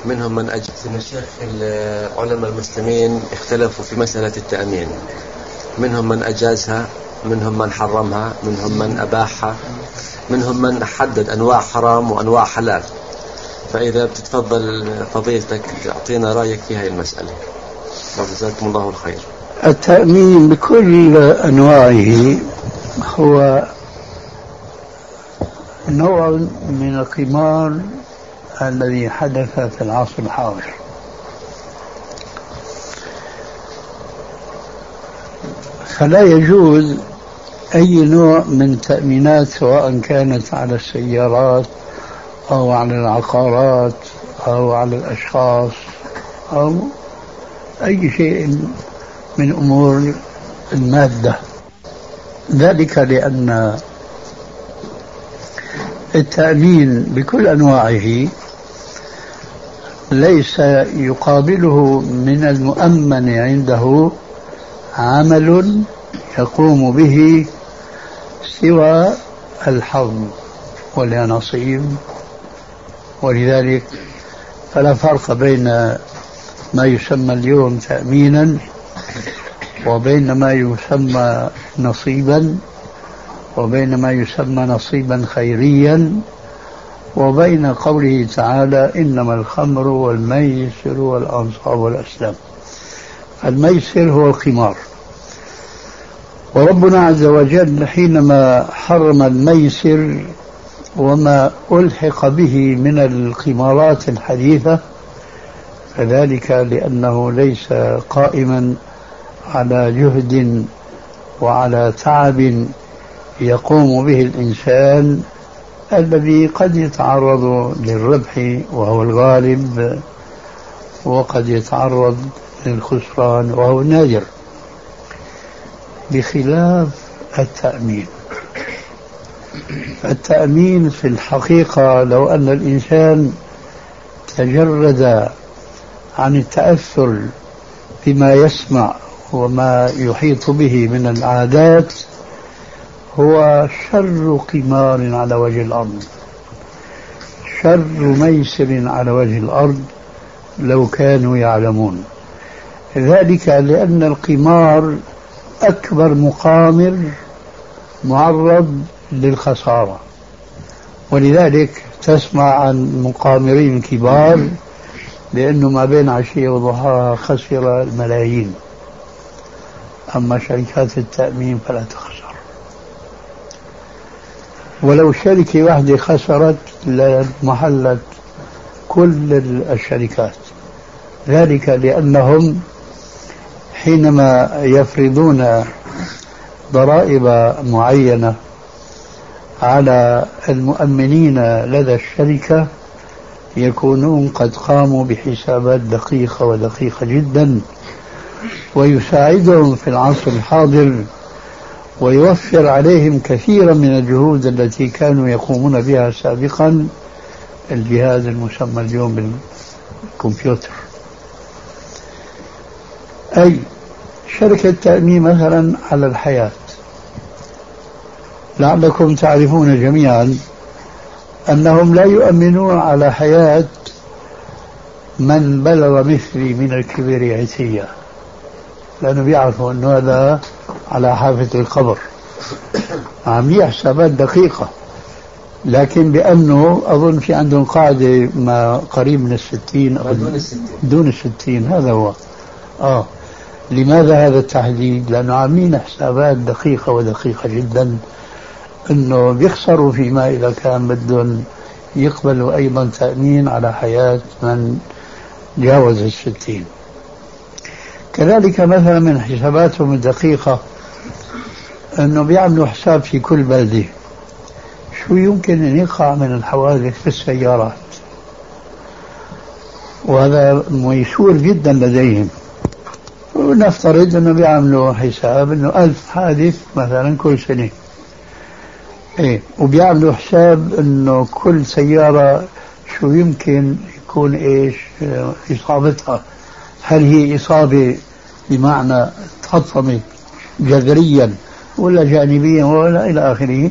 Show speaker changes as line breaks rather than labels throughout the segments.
منهم من الشيخ العلماء المسلمين اختلفوا في مسألة التأمين، منهم من أجازها، منهم من حرمها، منهم من أباحها، منهم من حدد أنواع حرام وأنواع حلال. فإذا بتتفضل فضيلتك تعطينا رأيك في هذه المسألة. جزاكم الله الخير.
التأمين بكل أنواعه هو نوع من القمار الذي حدث في العصر الحاضر. فلا يجوز أي نوع من تأمينات، سواء كانت على السيارات أو على العقارات أو على الأشخاص أو أي شيء من أمور المادة. ذلك لأن التأمين بكل أنواعه ليس يقابله من المؤمن عنده عمل يقوم به سوى الحظ والنصيب. ولذلك فلا فرق بين ما يسمى اليوم تأمينا وبين ما يسمى نصيبا، وبين ما يسمى نصيبا خيريا، وبين قوله تعالى إنما الخمر والميسر والأنصاب والأسلام. الميسر هو القمار، وربنا عز وجل حينما حرم الميسر وما ألحق به من القمارات الحديثة فذلك لأنه ليس قائما على جهد وعلى تعب يقوم به الإنسان الذي قد يتعرض للربح وهو الغالب، وقد يتعرض للخسران وهو النادر، بخلاف التأمين. التأمين في الحقيقة لو أن الإنسان تجرد عن التأثر بما يسمع وما يحيط به من العادات هو شر قمار على وجه الأرض، شر ميسر على وجه الأرض لو كانوا يعلمون. ذلك لأن القمار أكبر مقامر معرض للخسارة، ولذلك تسمع عن مقامرين كبار لأنه ما بين عشية وضحاها خسر الملايين. أما شركات التأمين فلا تخسر، ولو شركة واحدة خسرت لمحلت كل الشركات. ذلك لأنهم حينما يفرضون ضرائب معينة على المؤمنين لدى الشركة يكونون قد قاموا بحسابات دقيقة ودقيقة جدا، ويساعدهم في العصر الحاضر ويوفر عليهم كثيرا من الجهود التي كانوا يقومون بها سابقا الجهاز المسمى اليوم بالكمبيوتر. أي شركة تأمين مثلا على الحياة، لعلكم تعرفون جميعا أنهم لا يؤمنون على حياة من بلغ مثلي من الكبر عتية، لأنه بيعرفوا أنه هذا على حافة القبر، عاملين حسابات دقيقة. لكن بأنه أظن في عندهم قاعدة ما قريب من 60 أو دون 60 هذا هو. لماذا هذا التحديد؟ لأنه عاملين حسابات دقيقة ودقيقة جدا أنه بيخسروا فيما إذا كان بدهم يقبلوا أيضا تأمين على حياة من جاوز 60. كذلك مثلا من حساباتهم الدقيقة أنه بيعملوا حساب في كل بلدة شو يمكن أن يقع من الحوادث في السيارات، وهذا ميسور جدا لديهم. ونفترض أنه بيعملوا حساب أنه 1000 حادث مثلا كل سنة، وبيعملوا حساب أنه كل سيارة شو يمكن يكون إصابتها، هل هي إصابة بمعنى تحطمت جذريا ولا جانبيا ولا إلى آخره.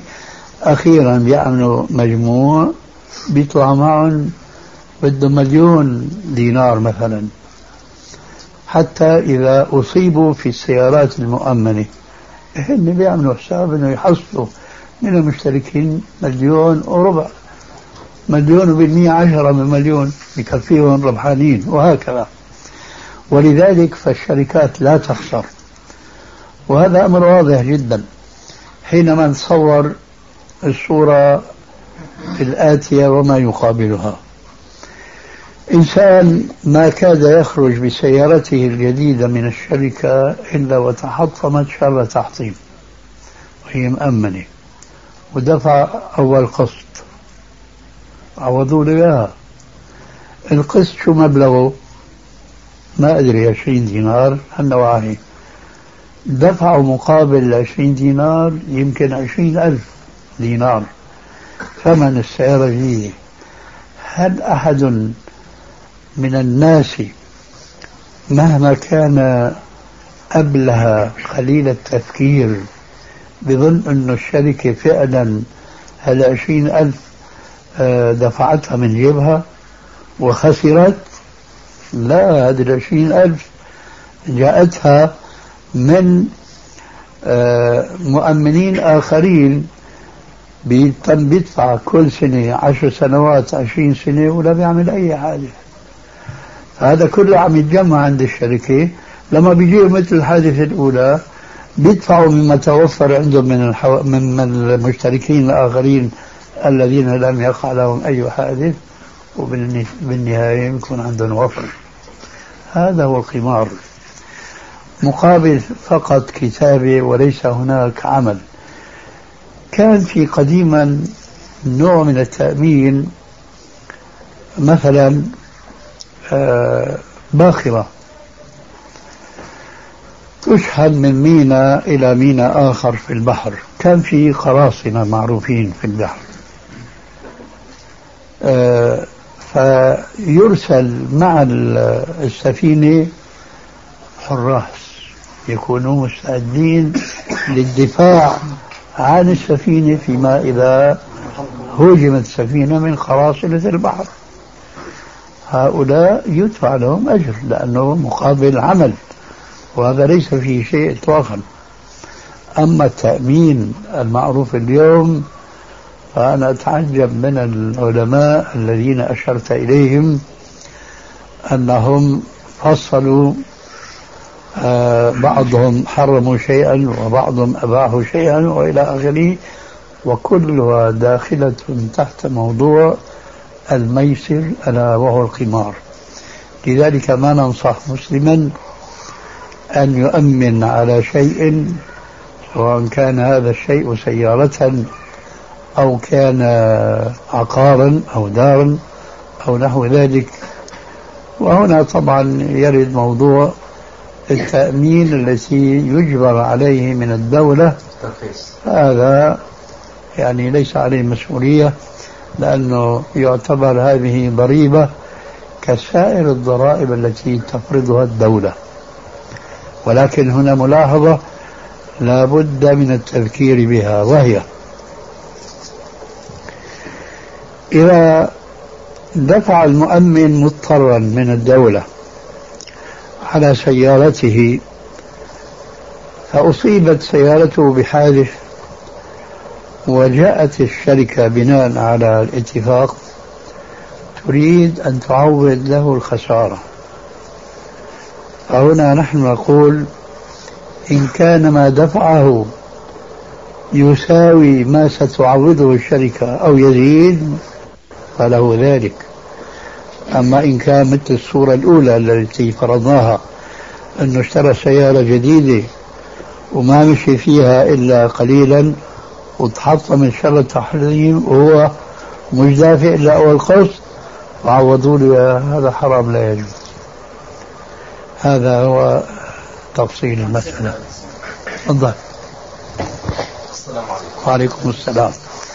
أخيرا بيعملوا مجموع بيطلع معهم بده $1,000,000 دينار مثلا، حتى إذا أصيبوا في السيارات المؤمنة هن بيعملوا حساب أنه يحصلوا من المشتركين 1,400,000، 1,000,000 10 من مليون يكفيهم ربحانين، وهكذا. ولذلك فالشركات لا تخسر، وهذا أمر واضح جدا حينما نتصور الصورة الآتية وما يقابلها. إنسان ما كاد يخرج بسيارته الجديدة من الشركة إلا وتحطمت شر تحطيم، وهي مأمنة، ودفع أول قسط عوضوا له إياها. القسط شو مبلغه؟ ما أدري، 20 دينار هالنوعية. دفعوا مقابل 20 دينار يمكن 20,000 دينار ثمن السيارة الجديدة. هل أحد من الناس مهما كان أبله قليل التفكير بظن أن الشركة فعلا هال20,000 دفعتها من جيبها وخسرت؟ لا، هذه 20,000 جاءتها من مؤمنين آخرين بيدفع كل سنة 10 سنوات 20 سنة ولا بيعمل أي حاجة. هذا كله عم يتجمع عند الشركة، لما بيجيوا مثل الحادثة الأولى بيدفعوا مما توفر عندهم من المشتركين الآخرين الذين لم يقع لهم أي حادث، وبالنهاية يكون عندهم وفر. هذا هو القمار، مقابل فقط كتابة وليس هناك عمل. كان في قديما نوع من التأمين، مثلا باخرة تشحن من ميناء إلى ميناء آخر في البحر، كان في قراصنة معروفين في البحر، فيرسل مع السفينة حراس يكونوا مستعدين للدفاع عن السفينة فيما إذا هجمت السفينة من قراصنة البحر. هؤلاء يدفع لهم أجر لأنه مقابل عمل، وهذا ليس فيه شيء إطلاقا. أما التأمين المعروف اليوم فأنا أتعجب من العلماء الذين أشرت إليهم أنهم فصلوا، بعضهم حرموا شيئا وبعضهم أباحوا شيئا وإلى آخره، وكلها داخلة تحت موضوع الميسر ألا وهو القمار. لذلك ما ننصح مسلما أن يؤمن على شيء، سواء كان هذا الشيء سيارة أو كان عقارا أو دارا أو نحو ذلك. وهنا طبعا يرد موضوع التأمين التي يجبر عليه من الدولة، هذا يعني ليس عليه مسؤولية، لأنه يعتبر هذه ضريبة كسائر الضرائب التي تفرضها الدولة. ولكن هنا ملاحظة لا بد من التذكير بها، وهي إذا دفع المؤمن مضطرا من الدولة على سيارته فأصيبت سيارته بحادث وجاءت الشركة بناء على الاتفاق تريد أن تعوض له الخسارة، فهنا نحن نقول إن كان ما دفعه يساوي ما ستعوضه الشركة أو يزيد فله ذلك. أما إن كان مثل الصورة الأولى التي فرضناها أنه اشترى سيارة جديدة وما مشي فيها إلا قليلا وتحط من شر التحريم وهو مش دافع إلا أول قسط وعوضوا له، هذا حرام لا يجوز. هذا هو تفصيل المسألة. تفضل.
السلام عليكم.
وعليكم السلام.